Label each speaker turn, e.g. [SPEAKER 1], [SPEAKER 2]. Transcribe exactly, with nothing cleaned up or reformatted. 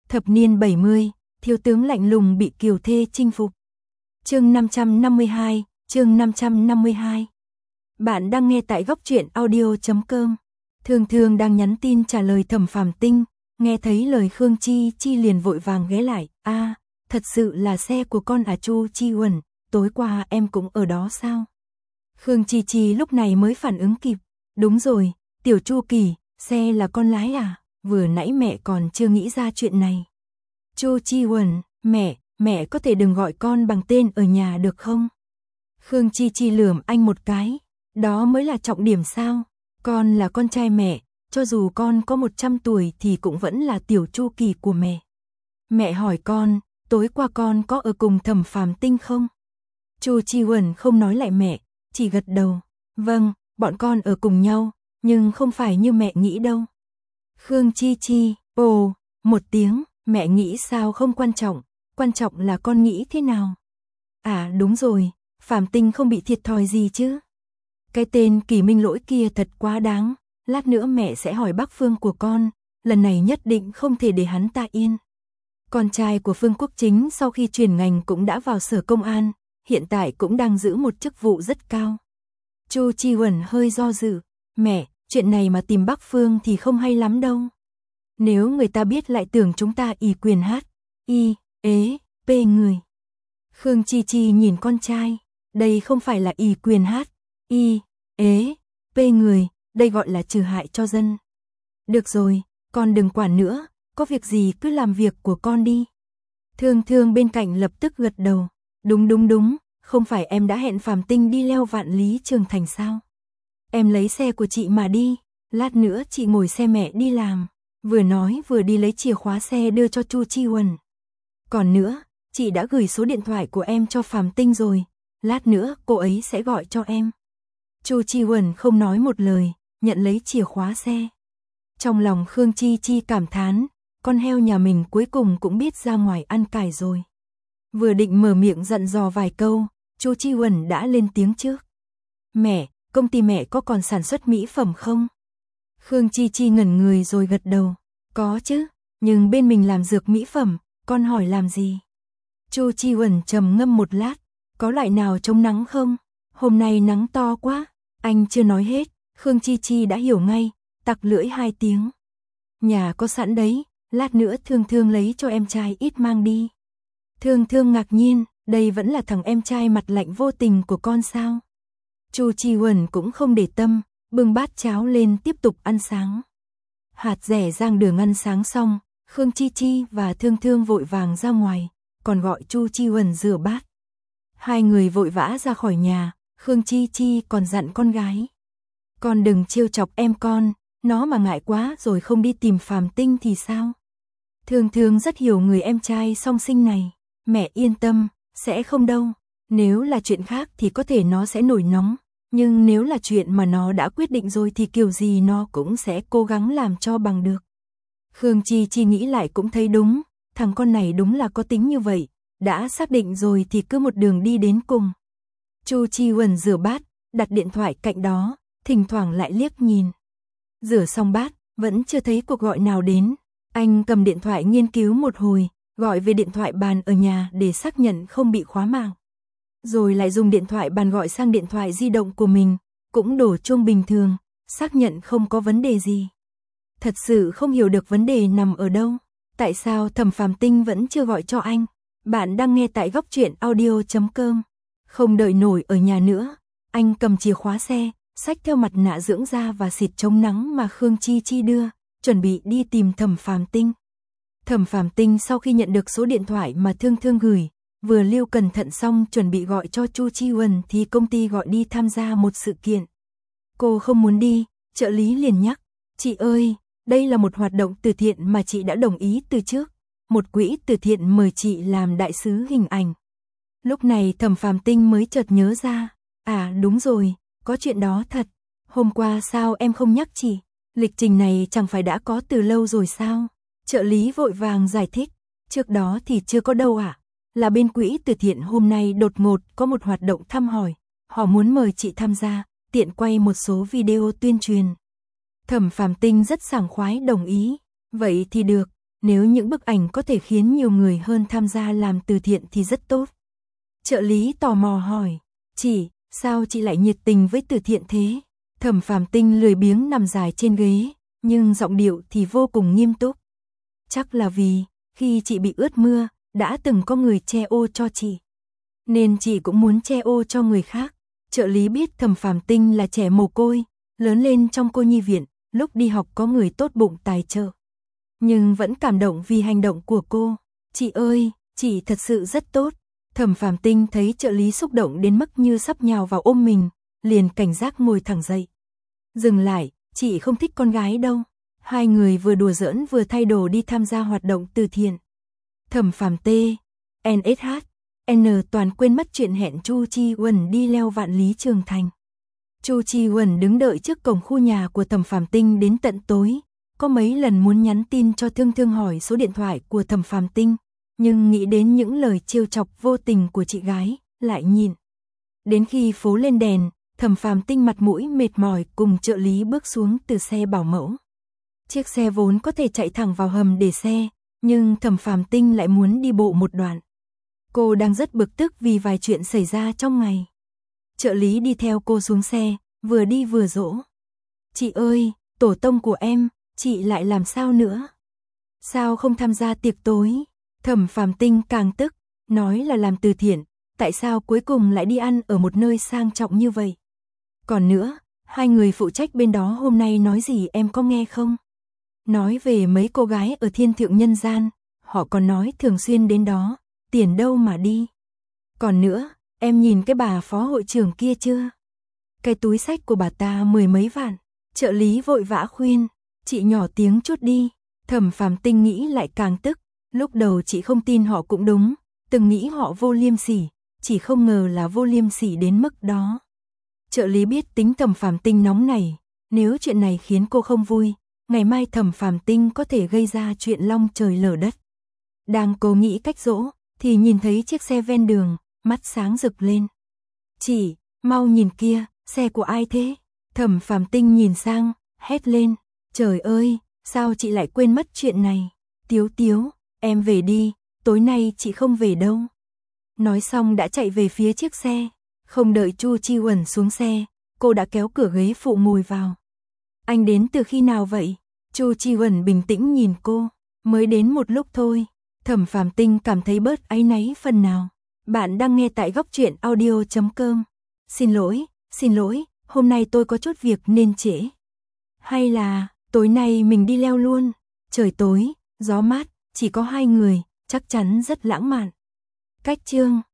[SPEAKER 1] Thập niên bảy mươi, thiếu tướng lạnh lùng bị kiều thê chinh phục. Chương năm trăm năm mươi hai, chương năm trăm năm mươi hai. Bạn đang nghe tại góc truyện audio chấm com. Thường Thường đang nhắn tin trả lời Thẩm Phàm Tinh, nghe thấy lời Khương Chi Chi liền vội vàng ghé lại, "A, à, thật sự là xe của con à Chu Chi Uẩn, tối qua em cũng ở đó sao?" Khương Chi Chi lúc này mới phản ứng kịp, "Đúng rồi, Tiểu Chu Kỳ, xe là con lái à, vừa nãy mẹ còn chưa nghĩ ra chuyện này." Chu Chi Uẩn, "Mẹ, mẹ có thể đừng gọi con bằng tên ở nhà được không?" Khương Chi Chi lườm anh một cái, "Đó mới là trọng điểm sao? Con là con trai mẹ, cho dù con có một trăm tuổi thì cũng vẫn là Tiểu Chu Kỳ của mẹ." Mẹ hỏi con, "Tối qua con có ở cùng Thẩm Phàm Tinh không?" Chu Chi Uẩn không nói lại mẹ, chỉ gật đầu, "Vâng, bọn con ở cùng nhau, nhưng không phải như mẹ nghĩ đâu." Khương Chi Chi, ồ, một tiếng, "Mẹ nghĩ sao không quan trọng, quan trọng là con nghĩ thế nào." "À đúng rồi, Phàm Tinh không bị thiệt thòi gì chứ?" "Cái tên Kỳ Minh Lỗi kia thật quá đáng, lát nữa mẹ sẽ hỏi bác Phương của con, lần này nhất định không thể để hắn ta yên." Con trai của Phương Quốc Chính sau khi chuyển ngành cũng đã vào sở công an, hiện tại cũng đang giữ một chức vụ rất cao. Chu Chi Uẩn hơi do dự, "Mẹ, chuyện này mà tìm bác Phương thì không hay lắm đâu. Nếu người ta biết lại tưởng chúng ta ỷ quyền hát, y, ế, pê người." Khương Chi Chi nhìn con trai, "Đây không phải là ỷ quyền hát, y, ế, pê người, đây gọi là trừ hại cho dân." "Được rồi, con đừng quản nữa, có việc gì cứ làm việc của con đi." Thường Thường bên cạnh lập tức gật đầu, "Đúng đúng đúng, không phải em đã hẹn Phàm Tinh đi leo Vạn Lý Trường Thành sao? Em lấy xe của chị mà đi, lát nữa chị ngồi xe mẹ đi làm." Vừa nói vừa đi lấy chìa khóa xe đưa cho Chu Chi Uẩn. "Còn nữa, chị đã gửi số điện thoại của em cho Phàm Tinh rồi, lát nữa cô ấy sẽ gọi cho em." Chu Chi Uẩn không nói một lời, nhận lấy chìa khóa xe. Trong lòng Khương Chi Chi cảm thán, con heo nhà mình cuối cùng cũng biết ra ngoài ăn cải rồi. Vừa định mở miệng dặn dò vài câu, Chu Chi Uẩn đã lên tiếng trước. "Mẹ, công ty mẹ có còn sản xuất mỹ phẩm không?" Khương Chi Chi ngẩn người rồi gật đầu, "Có chứ, nhưng bên mình làm dược mỹ phẩm, con hỏi làm gì?" Chu Chi Uẩn trầm ngâm một lát, "Có loại nào chống nắng không? Hôm nay nắng to quá." Anh chưa nói hết, Khương Chi Chi đã hiểu ngay, tặc lưỡi hai tiếng. "Nhà có sẵn đấy, lát nữa Thương Thương lấy cho em trai ít mang đi." Thương Thương ngạc nhiên, đây vẫn là thằng em trai mặt lạnh vô tình của con sao? Chu Chi Uẩn cũng không để tâm, bưng bát cháo lên tiếp tục ăn sáng. Hạt rẻ rang đường ăn sáng xong, Khương Chi Chi và Thương Thương vội vàng ra ngoài, còn gọi Chu Chi Uẩn rửa bát. Hai người vội vã ra khỏi nhà, Khương Chi Chi còn dặn con gái, "Con đừng trêu chọc em con, nó mà ngại quá rồi không đi tìm Phàm Tinh thì sao?" Thương Thương rất hiểu người em trai song sinh này, "Mẹ yên tâm, sẽ không đâu, nếu là chuyện khác thì có thể nó sẽ nổi nóng, nhưng nếu là chuyện mà nó đã quyết định rồi thì kiểu gì nó cũng sẽ cố gắng làm cho bằng được." Khương Chi Chi nghĩ lại cũng thấy đúng, thằng con này đúng là có tính như vậy, đã xác định rồi thì cứ một đường đi đến cùng. Chu Chi Uẩn rửa bát, đặt điện thoại cạnh đó, thỉnh thoảng lại liếc nhìn. Rửa xong bát, vẫn chưa thấy cuộc gọi nào đến, anh cầm điện thoại nghiên cứu một hồi, gọi về điện thoại bàn ở nhà để xác nhận không bị khóa mạng. Rồi lại dùng điện thoại bàn gọi sang điện thoại di động của mình, cũng đổ chuông bình thường, xác nhận không có vấn đề gì. Thật sự không hiểu được vấn đề nằm ở đâu, tại sao Thẩm Phàm Tinh vẫn chưa gọi cho anh. Bạn đang nghe tại góc truyện audio chấm com. Không đợi nổi ở nhà nữa, anh cầm chìa khóa xe, xách theo mặt nạ dưỡng da và xịt chống nắng mà Khương Chi Chi đưa, chuẩn bị đi tìm Thẩm Phàm Tinh. Thẩm Phàm Tinh sau khi nhận được số điện thoại mà Thương Thương gửi, vừa lưu cẩn thận xong chuẩn bị gọi cho Chu Chi Uẩn thì công ty gọi đi tham gia một sự kiện. Cô không muốn đi, trợ lý liền nhắc, "Chị ơi, đây là một hoạt động từ thiện mà chị đã đồng ý từ trước, một quỹ từ thiện mời chị làm đại sứ hình ảnh." Lúc này Thẩm Phàm Tinh mới chợt nhớ ra, "À đúng rồi, có chuyện đó thật, hôm qua sao em không nhắc chị, lịch trình này chẳng phải đã có từ lâu rồi sao?" Trợ lý vội vàng giải thích, "Trước đó thì chưa có đâu ạ, à? Là bên quỹ từ thiện hôm nay đột ngột có một hoạt động thăm hỏi, họ muốn mời chị tham gia, tiện quay một số video tuyên truyền." Thẩm Phàm Tinh rất sảng khoái đồng ý, "Vậy thì được, nếu những bức ảnh có thể khiến nhiều người hơn tham gia làm từ thiện thì rất tốt. Trợ lý tò mò hỏi, chị, sao chị lại nhiệt tình với từ thiện thế? Thẩm Phàm Tinh lười biếng nằm dài trên ghế, nhưng giọng điệu thì vô cùng nghiêm túc. Chắc là vì, khi chị bị ướt mưa, đã từng có người che ô cho chị. Nên chị cũng muốn che ô cho người khác. Trợ lý biết Thẩm Phàm Tinh là trẻ mồ côi, lớn lên trong cô nhi viện, lúc đi học có người tốt bụng tài trợ. Nhưng vẫn cảm động vì hành động của cô. Chị ơi, chị thật sự rất tốt. Thẩm Phàm Tinh thấy trợ lý xúc động đến mức như sắp nhào vào ôm mình, liền cảnh giác ngồi thẳng dậy. Dừng lại, chị không thích con gái đâu. Hai người vừa đùa giỡn vừa thay đồ đi tham gia hoạt động từ thiện. Thẩm Phàm T, en ét hát, N toàn quên mất chuyện hẹn Chu Chi Huẩn đi leo vạn lý trường thành. Chu Chi Huẩn đứng đợi trước cổng khu nhà của Thẩm Phàm Tinh đến tận tối, có mấy lần muốn nhắn tin cho Thương Thương hỏi số điện thoại của Thẩm Phàm Tinh, nhưng nghĩ đến những lời trêu chọc vô tình của chị gái, lại nhịn. Đến khi phố lên đèn, Thẩm Phàm Tinh mặt mũi mệt mỏi cùng trợ lý bước xuống từ xe bảo mẫu. Chiếc xe vốn có thể chạy thẳng vào hầm để xe, nhưng Thẩm Phàm Tinh lại muốn đi bộ một đoạn. Cô đang rất bực tức vì vài chuyện xảy ra trong ngày. Trợ lý đi theo cô xuống xe, vừa đi vừa dỗ. Chị ơi, tổ tông của em, chị lại làm sao nữa? Sao không tham gia tiệc tối? Thẩm Phàm Tinh càng tức, nói là làm từ thiện, tại sao cuối cùng lại đi ăn ở một nơi sang trọng như vậy? Còn nữa, hai người phụ trách bên đó hôm nay nói gì em có nghe không? Nói về mấy cô gái ở thiên thượng nhân gian, họ còn nói thường xuyên đến đó, tiền đâu mà đi. Còn nữa, em nhìn cái bà phó hội trưởng kia chưa? Cái túi xách của bà ta mười mấy vạn. Trợ lý vội vã khuyên, chị nhỏ tiếng chút đi. Thẩm Phàm Tinh nghĩ lại càng tức, lúc đầu chị không tin họ cũng đúng, từng nghĩ họ vô liêm sỉ, chỉ không ngờ là vô liêm sỉ đến mức đó. Trợ lý biết tính Thẩm Phàm Tinh nóng này, nếu chuyện này khiến cô không vui, ngày mai Thẩm Phàm Tinh có thể gây ra chuyện long trời lở đất. Đang cố nghĩ cách dỗ, thì nhìn thấy chiếc xe ven đường, mắt sáng rực lên. Chị, mau nhìn kia, xe của ai thế? Thẩm Phàm Tinh nhìn sang, hét lên, trời ơi, sao chị lại quên mất chuyện này? Tiếu Tiếu, em về đi, tối nay chị không về đâu. Nói xong đã chạy về phía chiếc xe, không đợi Chu Chi Huẩn xuống xe, cô đã kéo cửa ghế phụ ngồi vào. Anh đến từ khi nào vậy? Chu Chi Huẩn bình tĩnh nhìn cô, mới đến một lúc thôi. Thẩm Phàm Tinh cảm thấy bớt áy náy phần nào. Bạn đang nghe tại góc truyện audio chấm com. Xin lỗi, xin lỗi, hôm nay tôi có chút việc nên trễ. Hay là, tối nay mình đi leo luôn. Trời tối, gió mát, chỉ có hai người, chắc chắn rất lãng mạn. Cách chương